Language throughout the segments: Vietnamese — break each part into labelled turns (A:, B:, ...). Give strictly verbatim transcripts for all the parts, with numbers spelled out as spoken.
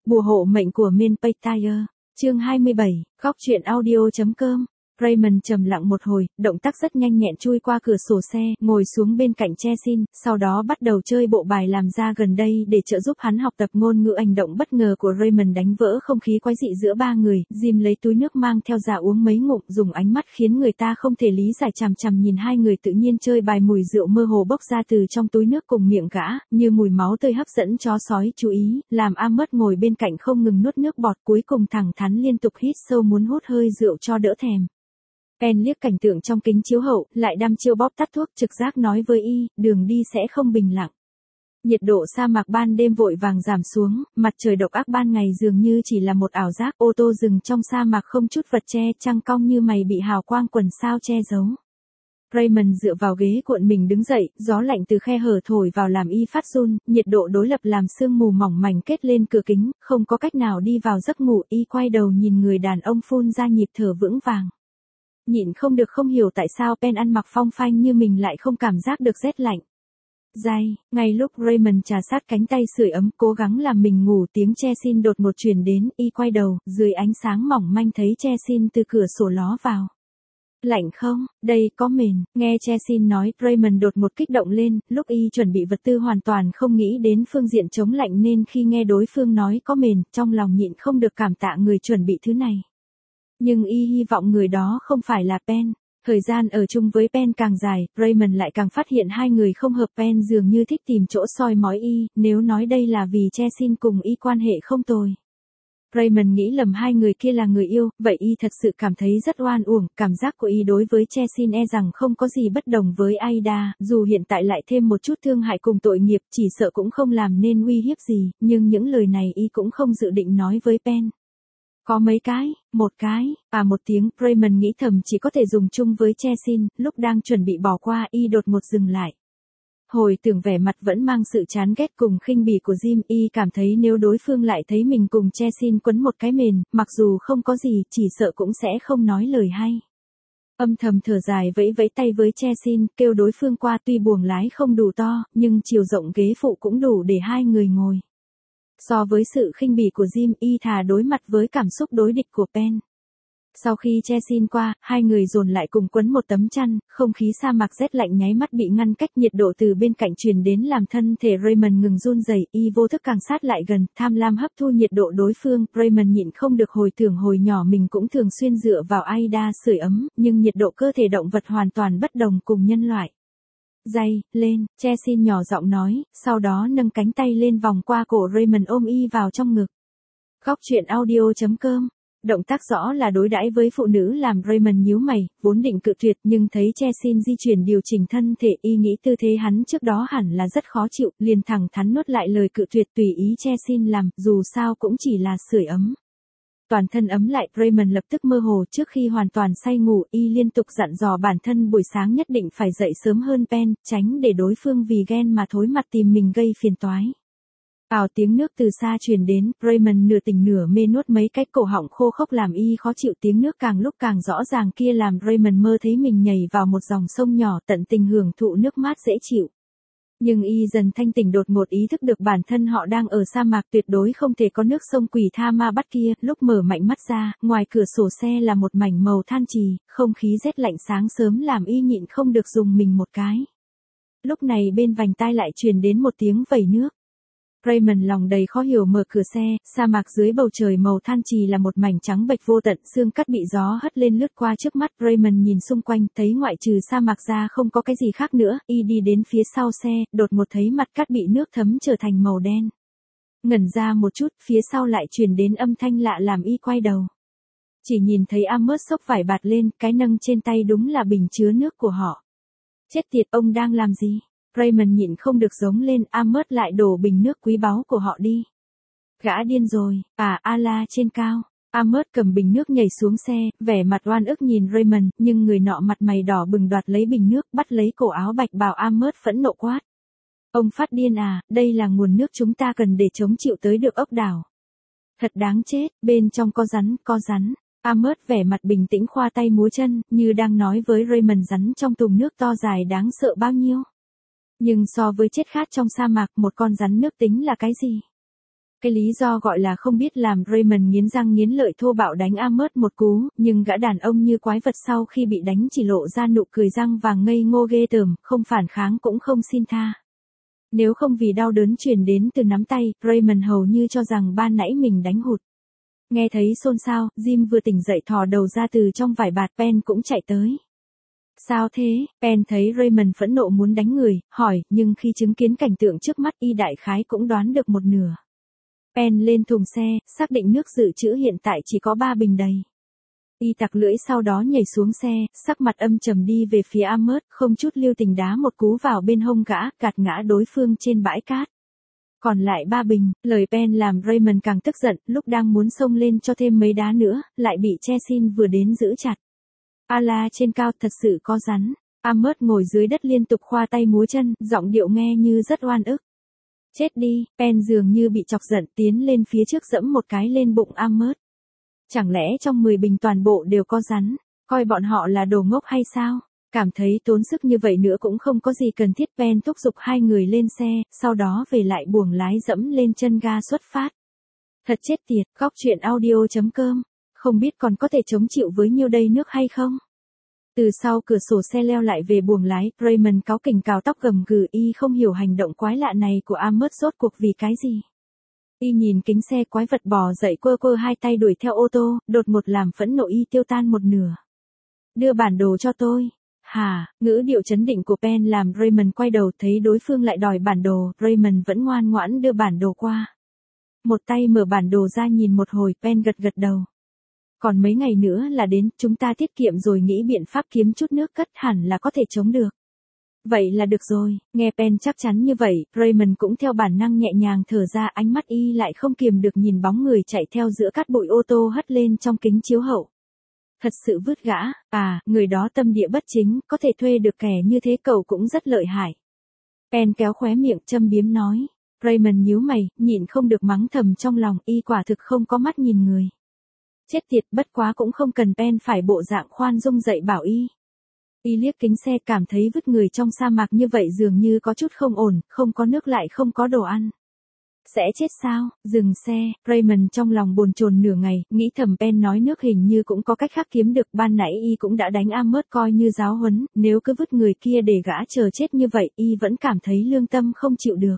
A: Bùa hộ mệnh của Menpaytire, chương hai mươi bảy, góc truyện audio.com. Raymond trầm lặng một hồi, động tác rất nhanh nhẹn chui qua cửa sổ xe, ngồi xuống bên cạnh Chessin, sau đó bắt đầu chơi bộ bài làm ra gần đây để trợ giúp hắn học tập ngôn ngữ. Hành động bất ngờ của Raymond đánh vỡ không khí quái dị giữa ba người. Jim lấy túi nước mang theo ra uống mấy ngụm, dùng ánh mắt khiến người ta không thể lý giải chằm chằm nhìn hai người tự nhiên chơi bài. Mùi rượu mơ hồ bốc ra từ trong túi nước cùng miệng gã, như mùi máu tươi hấp dẫn chó sói chú ý, làm Amos ngồi bên cạnh không ngừng nuốt nước bọt, cuối cùng thẳng thắn liên tục hít sâu muốn hút hơi rượu cho đỡ thèm. Pen liếc cảnh tượng trong kính chiếu hậu, lại đăm chiêu bóp tắt thuốc, trực giác nói với y, đường đi sẽ không bình lặng. Nhiệt độ sa mạc ban đêm vội vàng giảm xuống, mặt trời độc ác ban ngày dường như chỉ là một ảo giác. Ô tô dừng trong sa mạc không chút vật che, trăng cong như mày bị hào quang quần sao che giấu. Raymond dựa vào ghế cuộn mình đứng dậy, gió lạnh từ khe hở thổi vào làm y phát run, nhiệt độ đối lập làm sương mù mỏng mảnh kết lên cửa kính, không có cách nào đi vào giấc ngủ. Y quay đầu nhìn người đàn ông phun ra nhịp thở vững vàng. Nhịn không được không hiểu tại sao Pen ăn mặc phong phanh như mình lại không cảm giác được rét lạnh. Day, ngay lúc Raymond trà sát cánh tay sưởi ấm, cố gắng làm mình ngủ, tiếng Chessin đột ngột truyền đến. Y quay đầu, dưới ánh sáng mỏng manh thấy Chessin từ cửa sổ ló vào. Lạnh không, đây có mền, nghe Chessin nói, Raymond đột ngột kích động lên, lúc y chuẩn bị vật tư hoàn toàn không nghĩ đến phương diện chống lạnh nên khi nghe đối phương nói có mền, trong lòng nhịn không được cảm tạ người chuẩn bị thứ này. Nhưng y hy vọng người đó không phải là Pen. Thời gian ở chung với Pen càng dài, Raymond lại càng phát hiện hai người không hợp. Pen dường như thích tìm chỗ soi mói y, nếu nói đây là vì Chessin cùng y quan hệ không tồi. Raymond nghĩ lầm hai người kia là người yêu, vậy y thật sự cảm thấy rất oan uổng. Cảm giác của y đối với Chessin e rằng không có gì bất đồng với Aida, dù hiện tại lại thêm một chút thương hại cùng tội nghiệp, chỉ sợ cũng không làm nên uy hiếp gì, nhưng những lời này y cũng không dự định nói với Pen. Có mấy cái, một cái, à một tiếng, Raymond nghĩ thầm chỉ có thể dùng chung với Chessin. Lúc đang chuẩn bị bỏ qua, y đột ngột dừng lại. Hồi tưởng vẻ mặt vẫn mang sự chán ghét cùng khinh bỉ của Jim, y cảm thấy nếu đối phương lại thấy mình cùng Chessin quấn một cái mền, mặc dù không có gì, chỉ sợ cũng sẽ không nói lời hay. Âm thầm thở dài vẫy vẫy tay với Chessin, kêu đối phương qua. Tuy buồng lái không đủ to, nhưng chiều rộng ghế phụ cũng đủ để hai người ngồi. So với sự khinh bỉ của Jim, y thà đối mặt với cảm xúc đối địch của Pen. Sau khi Chessin qua, hai người dồn lại cùng quấn một tấm chăn, không khí sa mạc rét lạnh nháy mắt bị ngăn cách. Nhiệt độ từ bên cạnh truyền đến làm thân thể Raymond ngừng run rẩy, y vô thức càng sát lại gần, tham lam hấp thu nhiệt độ đối phương. Raymond nhịn không được hồi tưởng hồi nhỏ mình cũng thường xuyên dựa vào Aida sưởi ấm, nhưng nhiệt độ cơ thể động vật hoàn toàn bất đồng cùng nhân loại. Day, lên, Chessin nhỏ giọng nói, sau đó nâng cánh tay lên vòng qua cổ Raymond ôm y vào trong ngực. Góc truyện audio.com. Động tác rõ là đối đãi với phụ nữ làm Raymond nhíu mày, vốn định cự tuyệt nhưng thấy Chessin di chuyển điều chỉnh thân thể, y nghĩ tư thế hắn trước đó hẳn là rất khó chịu, liền thẳng thắn nuốt lại lời cự tuyệt tùy ý Chessin làm, dù sao cũng chỉ là sưởi ấm. Toàn thân ấm lại, Raymond lập tức mơ hồ. Trước khi hoàn toàn say ngủ, y liên tục dặn dò bản thân buổi sáng nhất định phải dậy sớm hơn Pen, tránh để đối phương vì ghen mà thối mặt tìm mình gây phiền toái. Ào tiếng nước từ xa truyền đến, Raymond nửa tỉnh nửa mê nuốt mấy cái, cổ họng khô khốc làm y khó chịu. Tiếng nước càng lúc càng rõ ràng kia làm Raymond mơ thấy mình nhảy vào một dòng sông nhỏ, tận tình hưởng thụ nước mát dễ chịu. Nhưng y dần thanh tỉnh, đột ngột ý thức được bản thân họ đang ở sa mạc, tuyệt đối không thể có nước sông quỷ tha ma bắt kia. Lúc mở mạnh mắt ra, ngoài cửa sổ xe là một mảnh màu than trì, không khí rét lạnh sáng sớm làm y nhịn không được dùng mình một cái. Lúc này bên vành tai lại truyền đến một tiếng vẩy nước. Raymond lòng đầy khó hiểu mở cửa xe, sa mạc dưới bầu trời màu than trì là một mảnh trắng bệch vô tận, xương cát bị gió hất lên lướt qua trước mắt. Raymond nhìn xung quanh, thấy ngoại trừ sa mạc ra không có cái gì khác nữa, y đi đến phía sau xe, đột ngột thấy mặt cát bị nước thấm trở thành màu đen. Ngẩn ra một chút, phía sau lại truyền đến âm thanh lạ làm y quay đầu. Chỉ nhìn thấy Amos xốc vải bạt lên, cái nâng trên tay đúng là bình chứa nước của họ. Chết tiệt, ông đang làm gì? Raymond nhịn không được giống lên, Amos lại đổ bình nước quý báu của họ đi. Gã điên rồi, à Allah trên cao. Amos cầm bình nước nhảy xuống xe, vẻ mặt oan ức nhìn Raymond, nhưng người nọ mặt mày đỏ bừng đoạt lấy bình nước, bắt lấy cổ áo bạch bào Amos phẫn nộ quát. Ông phát điên à, đây là nguồn nước chúng ta cần để chống chịu tới được ốc đảo. Thật đáng chết, bên trong có rắn, có rắn. Amos vẻ mặt bình tĩnh khoa tay múa chân, như đang nói với Raymond rắn trong thùng nước to dài đáng sợ bao nhiêu. Nhưng so với chết khát trong sa mạc, một con rắn nước tính là cái gì? Cái lý do gọi là không biết làm Raymond nghiến răng nghiến lợi thô bạo đánh Amos một cú, nhưng gã đàn ông như quái vật sau khi bị đánh chỉ lộ ra nụ cười răng vàng ngây ngô ghê tởm, không phản kháng cũng không xin tha. Nếu không vì đau đớn truyền đến từ nắm tay, Raymond hầu như cho rằng ban nãy mình đánh hụt. Nghe thấy xôn xao, Jim vừa tỉnh dậy thò đầu ra từ trong vải bạt, Pen cũng chạy tới. Sao thế? Pen thấy Raymond phẫn nộ muốn đánh người, hỏi, nhưng khi chứng kiến cảnh tượng trước mắt y đại khái cũng đoán được một nửa. Pen lên thùng xe, xác định nước dự trữ hiện tại chỉ có ba bình đầy. Y tặc lưỡi sau đó nhảy xuống xe, sắc mặt âm trầm đi về phía Amos, không chút lưu tình đá một cú vào bên hông gã, gạt ngã đối phương trên bãi cát. Còn lại ba bình, lời Pen làm Raymond càng tức giận, lúc đang muốn xông lên cho thêm mấy đá nữa, lại bị Chesin vừa đến giữ chặt. Allah trên cao thật sự có rắn. Amos ngồi dưới đất liên tục khoa tay múa chân, giọng điệu nghe như rất oan ức. Chết đi, Pen dường như bị chọc giận tiến lên phía trước giẫm một cái lên bụng Amos. Chẳng lẽ trong mười bình toàn bộ đều có rắn, coi bọn họ là đồ ngốc hay sao? Cảm thấy tốn sức như vậy nữa cũng không có gì cần thiết. Pen thúc giục hai người lên xe, sau đó về lại buồng lái dẫm lên chân ga xuất phát. Thật chết tiệt, góc truyện audio chấm com, không biết còn có thể chống chịu với nhiêu đây nước hay không? Từ sau cửa sổ xe leo lại về buồng lái, Raymond cáu kỉnh cào tóc gầm gừ, y không hiểu hành động quái lạ này của Amos rốt cuộc vì cái gì. Y nhìn kính xe quái vật bò dậy quơ quơ hai tay đuổi theo ô tô, đột ngột làm phẫn nộ y tiêu tan một nửa. Đưa bản đồ cho tôi. Hả, ngữ điệu chấn định của Pen làm Raymond quay đầu thấy đối phương lại đòi bản đồ, Raymond vẫn ngoan ngoãn đưa bản đồ qua. Một tay mở bản đồ ra nhìn một hồi, Pen gật gật đầu. Còn mấy ngày nữa là đến, chúng ta tiết kiệm rồi nghĩ biện pháp kiếm chút nước cất hẳn là có thể chống được. Vậy là được rồi, nghe Pen chắc chắn như vậy, Raymond cũng theo bản năng nhẹ nhàng thở ra, ánh mắt y lại không kiềm được nhìn bóng người chạy theo giữa cát bụi ô tô hất lên trong kính chiếu hậu. Thật sự vứt gã, à, người đó tâm địa bất chính, có thể thuê được kẻ như thế cậu cũng rất lợi hại. Pen kéo khóe miệng châm biếm nói. Raymond nhíu mày, nhịn không được mắng thầm trong lòng, y quả thực không có mắt nhìn người. Chết tiệt, bất quá cũng không cần Pen phải bộ dạng khoan dung dậy bảo y. Y liếc kính xe cảm thấy vứt người trong sa mạc như vậy dường như có chút không ổn, không có nước lại không có đồ ăn. Sẽ chết sao? Dừng xe, Raymond trong lòng bồn chồn nửa ngày, nghĩ thầm Pen nói nước hình như cũng có cách khác kiếm được, ban nãy y cũng đã đánh Amos coi như giáo huấn, nếu cứ vứt người kia để gã chờ chết như vậy, y vẫn cảm thấy lương tâm không chịu được.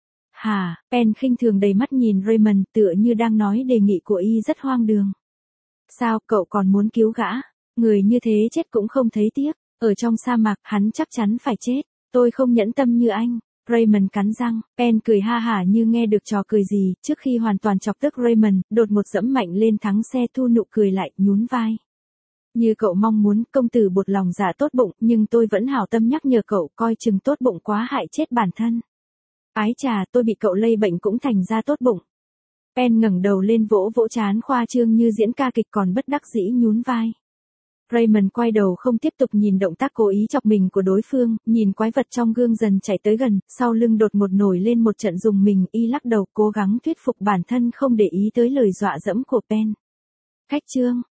A: Hà, Pen khinh thường đầy mắt nhìn Raymond tựa như đang nói đề nghị của y rất hoang đường. Sao, cậu còn muốn cứu gã? Người như thế chết cũng không thấy tiếc, ở trong sa mạc hắn chắc chắn phải chết, tôi không nhẫn tâm như anh. Raymond cắn răng, Pen cười ha hả như nghe được trò cười gì, trước khi hoàn toàn chọc tức Raymond, đột một dẫm mạnh lên thắng xe thu nụ cười lại, nhún vai. Như cậu mong muốn, công tử bột lòng dạ tốt bụng, nhưng tôi vẫn hảo tâm nhắc nhở cậu, coi chừng tốt bụng quá hại chết bản thân. Ái chà, tôi bị cậu lây bệnh cũng thành ra tốt bụng. Pen ngẩng đầu lên vỗ vỗ trán khoa trương như diễn ca kịch còn bất đắc dĩ nhún vai. Raymond quay đầu không tiếp tục nhìn động tác cố ý chọc mình của đối phương, nhìn quái vật trong gương dần chạy tới gần, sau lưng đột ngột nổi lên một trận rùng mình, y lắc đầu cố gắng thuyết phục bản thân không để ý tới lời dọa dẫm của Pen. Khách trương,